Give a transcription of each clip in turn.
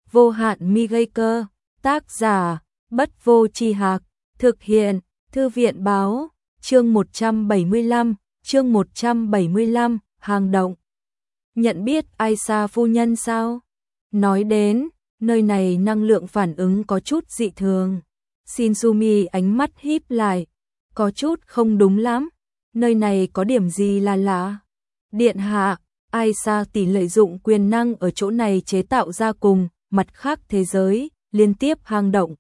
vô hạn mi gây cơ, tác giả, Bất Vô Tri Hạc, thực hiện, Thư viện báo, chương 175, hang động. Nhận biết Aisa phu nhân sao? Nói đến, nơi này năng lượng phản ứng có chút dị thường. Shinsumi ánh mắt híp lại, có chút không đúng lắm, nơi này có điểm gì là lạ. Điện hạ, Aisa tỷ lợi dụng quyền năng ở chỗ này chế tạo ra cùng mặt khác thế giới, liên tiếp hang động.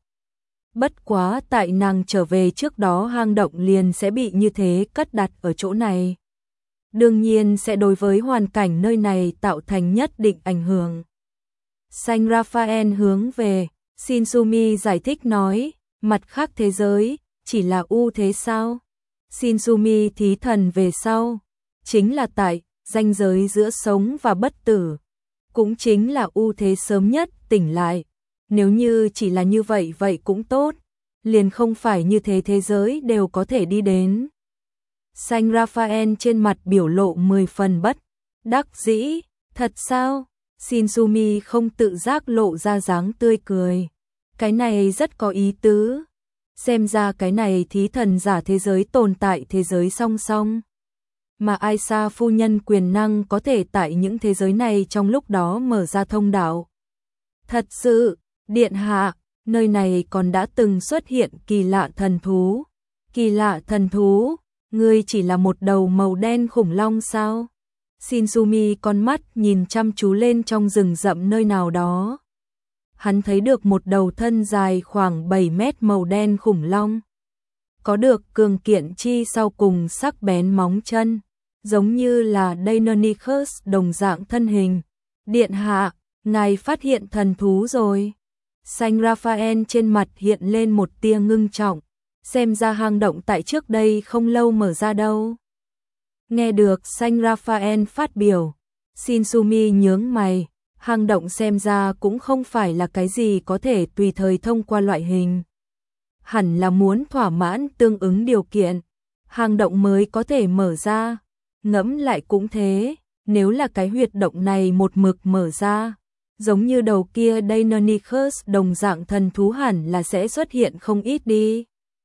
Bất quá tại nàng trở về trước đó hang động liền sẽ bị như thế cất đặt ở chỗ này. Đương nhiên sẽ đối với hoàn cảnh nơi này tạo thành nhất định ảnh hưởng. Saint Raphael hướng về, Shinsumi giải thích nói, mặt khác thế giới, chỉ là ưu thế sao? Shinsumi thí thần về sau, chính là tại ranh giới giữa sống và bất tử, cũng chính là ưu thế sớm nhất tỉnh lại. Nếu như chỉ là như vậy vậy cũng tốt, liền không phải như thế thế giới đều có thể đi đến. Saint Raphael trên mặt biểu lộ 10 phần bất đắc dĩ, thật sao? Shinsumi không tự giác lộ ra dáng tươi cười. Cái này rất có ý tứ. Xem ra cái này thí thần giả thế giới tồn tại thế giới song song. Mà Aisa phu nhân quyền năng có thể tại những thế giới này trong lúc đó mở ra thông đạo. Thật sự, điện hạ, nơi này còn đã từng xuất hiện kỳ lạ thần thú. Kỳ lạ thần thú, ngươi chỉ là một đầu màu đen khủng long sao? Shinsumi con mắt nhìn chăm chú lên trong rừng rậm nơi nào đó. Hắn thấy được một đầu thân dài khoảng 7 mét màu đen khủng long. Có được cường kiện chi sau cùng sắc bén móng chân, giống như là Deinonychus đồng dạng thân hình. Điện hạ, ngài phát hiện thần thú rồi. Saint Raphael trên mặt hiện lên một tia ngưng trọng, xem ra hang động tại trước đây không lâu mở ra đâu. Nghe được Saint Raphael phát biểu, Shinsumi nhướng mày, hang động xem ra cũng không phải là cái gì có thể tùy thời thông qua loại hình. Hẳn là muốn thỏa mãn tương ứng điều kiện, hang động mới có thể mở ra. Ngẫm lại cũng thế, nếu là cái huyệt động này một mực mở ra, giống như đầu kia Deinonychus đồng dạng thần thú hẳn là sẽ xuất hiện không ít đi.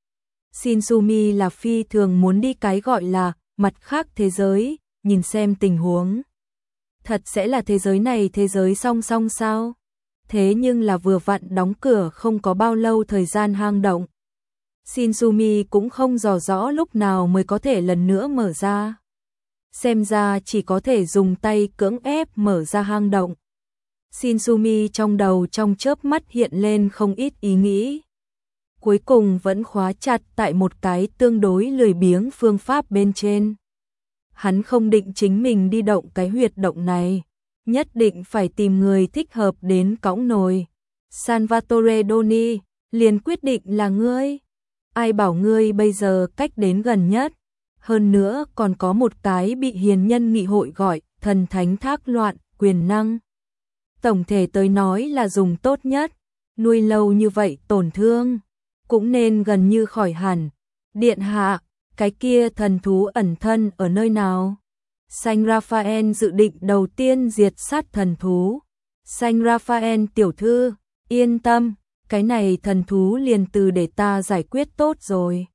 Shinsumi là phi thường muốn đi cái gọi là mặt khác thế giới, nhìn xem tình huống. Thật sẽ là thế giới này thế giới song song sao? Thế nhưng là vừa vặn đóng cửa không có bao lâu thời gian hang động. Shinsumi cũng không dò rõ lúc nào mới có thể lần nữa mở ra. Xem ra chỉ có thể dùng tay cưỡng ép mở ra hang động. Shinsumi trong đầu trong chớp mắt hiện lên không ít ý nghĩ. Cuối cùng vẫn khóa chặt tại một cái tương đối lười biếng phương pháp bên trên. Hắn không định chính mình đi động cái huyệt động này, nhất định phải tìm người thích hợp đến cõng nồi. Salvatore Doni, liền quyết định là ngươi. Ai bảo ngươi bây giờ cách đến gần nhất. Hơn nữa còn có một cái bị hiền nhân nghị hội gọi thần thánh thác loạn quyền năng. Tổng thể tới nói là dùng tốt nhất, nuôi lâu như vậy tổn thương, cũng nên gần như khỏi hẳn. Điện hạ, cái kia thần thú ẩn thân ở nơi nào? Saint Raphael dự định đầu tiên diệt sát thần thú. Saint Raphael tiểu thư, yên tâm, cái này thần thú liền từ để ta giải quyết tốt rồi.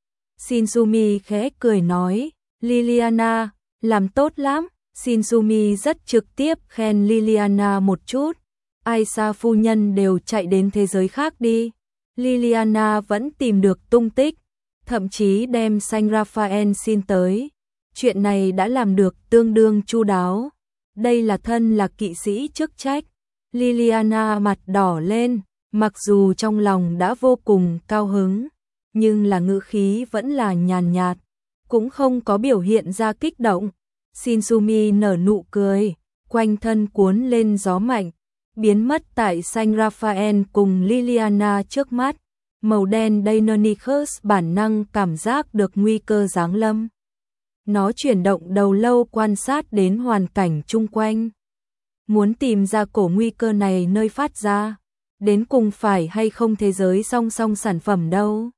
Shinsumi khẽ cười nói, Liliana, làm tốt lắm. Shinsumi rất trực tiếp khen Liliana một chút. Aisa phu nhân đều chạy đến thế giới khác đi. Liliana vẫn tìm được tung tích, thậm chí đem Saint Raphael xin tới. Chuyện này đã làm được tương đương chu đáo. Đây là thân là kỵ sĩ chức trách. Liliana mặt đỏ lên, mặc dù trong lòng đã vô cùng cao hứng, nhưng là ngữ khí vẫn là nhàn nhạt, cũng không có biểu hiện ra kích động. Shinsumi nở nụ cười, quanh thân cuốn lên gió mạnh, biến mất tại Saint Raphael cùng Liliana trước mắt. Màu đen Deinonychus bản năng cảm giác được nguy cơ giáng lâm. Nó chuyển động đầu lâu quan sát đến hoàn cảnh chung quanh. Muốn tìm ra cổ nguy cơ này nơi phát ra, đến cùng phải hay không thế giới song song sản phẩm đâu.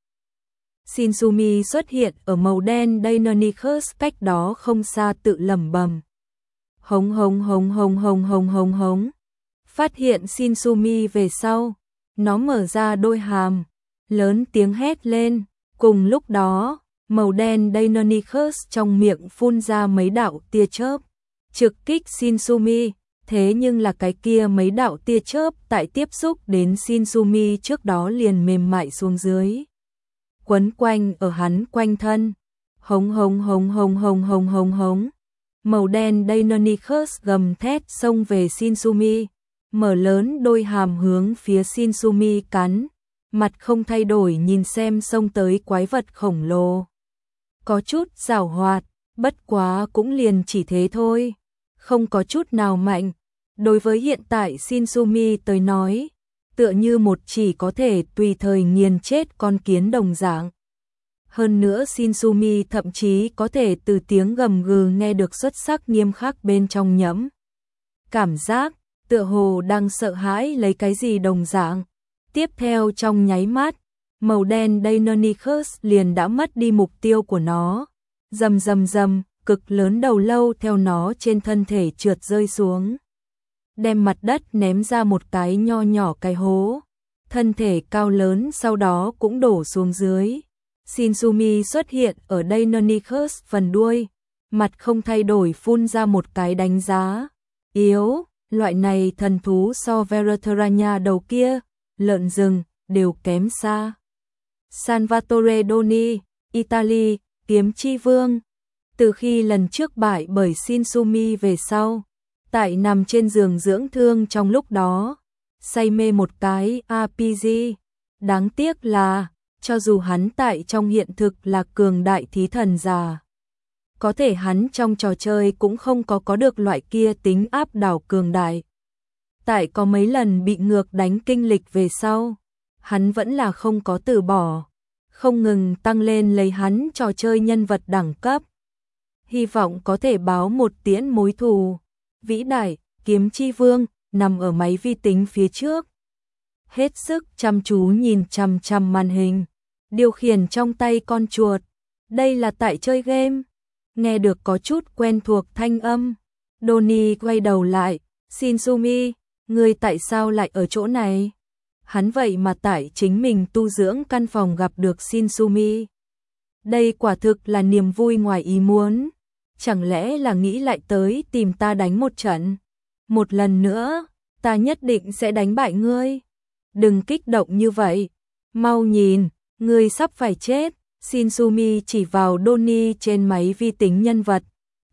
Shinsumi xuất hiện ở màu đen Deinonychus cách đó không xa tự lẩm bẩm. Hống hống hống hống hống hống hống hống. Phát hiện Shinsumi về sau, nó mở ra đôi hàm, lớn tiếng hét lên. Cùng lúc đó, màu đen Deinonychus trong miệng phun ra mấy đạo tia chớp, trực kích Shinsumi. Thế nhưng là cái kia mấy đạo tia chớp tại tiếp xúc đến Shinsumi trước đó liền mềm mại xuống dưới, quấn quanh ở hắn quanh thân. Hống hống hống hống hống hống hống hống. Màu đen Deinonychus gầm thét xông về Shinsumi, mở lớn đôi hàm hướng phía Shinsumi cắn, mặt không thay đổi nhìn xem xông tới quái vật khổng lồ. Có chút giảo hoạt, bất quá cũng liền chỉ thế thôi, không có chút nào mạnh. Đối với hiện tại Shinsumi tới nói, tựa như một chỉ có thể tùy thời nghiền chết con kiến đồng dạng. Hơn nữa Shinsumi thậm chí có thể từ tiếng gầm gừ nghe được xuất sắc nghiêm khắc bên trong nhẫm. Cảm giác, tựa hồ đang sợ hãi lấy cái gì đồng dạng. Tiếp theo trong nháy mắt, màu đen Deinonychus liền đã mất đi mục tiêu của nó. Rầm rầm rầm, cực lớn đầu lâu theo nó trên thân thể trượt rơi xuống, đem mặt đất ném ra một cái nho nhỏ cái hố. Thân thể cao lớn sau đó cũng đổ xuống dưới. Shinsumi xuất hiện ở Deinonychus phần đuôi, mặt không thay đổi phun ra một cái đánh giá. Yếu, loại này thần thú so Veratrania đầu kia, lợn rừng, đều kém xa. Salvatore Doni, Italy, kiếm chi vương. Từ khi lần trước bại bởi Shinsumi về sau, tại nằm trên giường dưỡng thương trong lúc đó, say mê một cái RPG. Đáng tiếc là, cho dù hắn tại trong hiện thực là cường đại thí thần già, có thể hắn trong trò chơi cũng không có được loại kia tính áp đảo cường đại. Tại có mấy lần bị ngược đánh kinh lịch về sau, hắn vẫn là không có từ bỏ, không ngừng tăng lên lấy hắn trò chơi nhân vật đẳng cấp. Hy vọng có thể báo một tiễn mối thù. Vĩ đại, kiếm chi vương, nằm ở máy vi tính phía trước. Hết sức chăm chú nhìn chằm chằm màn hình, điều khiển trong tay con chuột. Đây là tại chơi game. Nghe được có chút quen thuộc thanh âm. Doni quay đầu lại, Shinsumi, ngươi tại sao lại ở chỗ này? Hắn vậy mà tại chính mình tu dưỡng căn phòng gặp được Shinsumi. Đây quả thực là niềm vui ngoài ý muốn. Chẳng lẽ là nghĩ lại tới tìm ta đánh một trận? Một lần nữa, ta nhất định sẽ đánh bại ngươi. Đừng kích động như vậy. Mau nhìn, ngươi sắp phải chết. Shinsumi chỉ vào Doni trên máy vi tính nhân vật.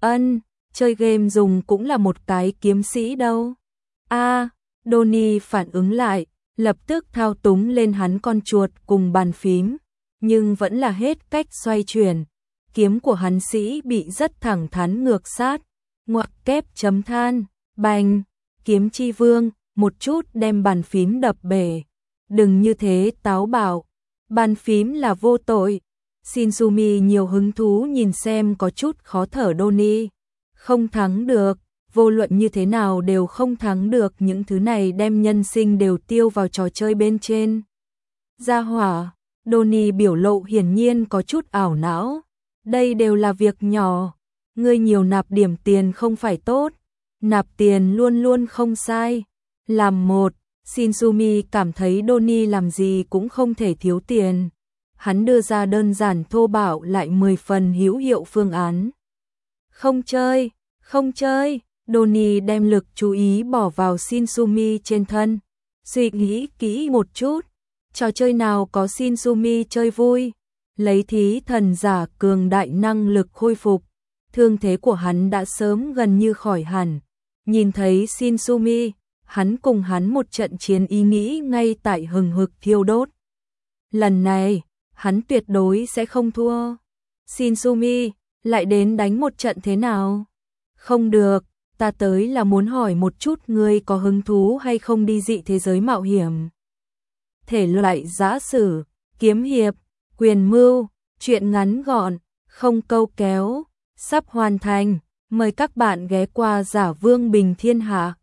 Chơi game dùng cũng là một cái kiếm sĩ đâu. Doni phản ứng lại, lập tức thao túng lên hắn con chuột cùng bàn phím, nhưng vẫn là hết cách xoay chuyển. Kiếm của hắn sĩ bị rất thẳng thắn ngược sát, ngoặc kép chấm than, bành, kiếm chi vương, một chút đem bàn phím đập bể. Đừng như thế táo bạo, bàn phím là vô tội. Shinsumi nhiều hứng thú nhìn xem có chút khó thở Doni. Không thắng được, vô luận như thế nào đều không thắng được, những thứ này đem nhân sinh đều tiêu vào trò chơi bên trên. Gia hỏa, Doni biểu lộ hiển nhiên có chút ảo não. Đây đều là việc nhỏ, ngươi nhiều nạp điểm tiền không phải tốt, nạp tiền luôn luôn không sai. Làm một, Shinsumi cảm thấy Doni làm gì cũng không thể thiếu tiền. Hắn đưa ra đơn giản thô bạo lại 10 phần hữu hiệu phương án. Không chơi, Doni đem lực chú ý bỏ vào Shinsumi trên thân. Suy nghĩ kỹ một chút, trò chơi nào có Shinsumi chơi vui, lấy thí thần giả cường đại năng lực khôi phục. Thương thế của hắn đã sớm gần như khỏi hẳn. Nhìn thấy Shinsumi, hắn cùng hắn một trận chiến ý nghĩ ngay tại hừng hực thiêu đốt. Lần này, hắn tuyệt đối sẽ không thua. Shinsumi, lại đến đánh một trận thế nào? Không được, ta tới là muốn hỏi một chút ngươi có hứng thú hay không đi dị thế giới mạo hiểm. Thể loại giã sử, kiếm hiệp, quyền mưu, truyện ngắn gọn, không câu kéo, sắp hoàn thành. Mời các bạn ghé qua Giả Vương Bình Thiên Hạ.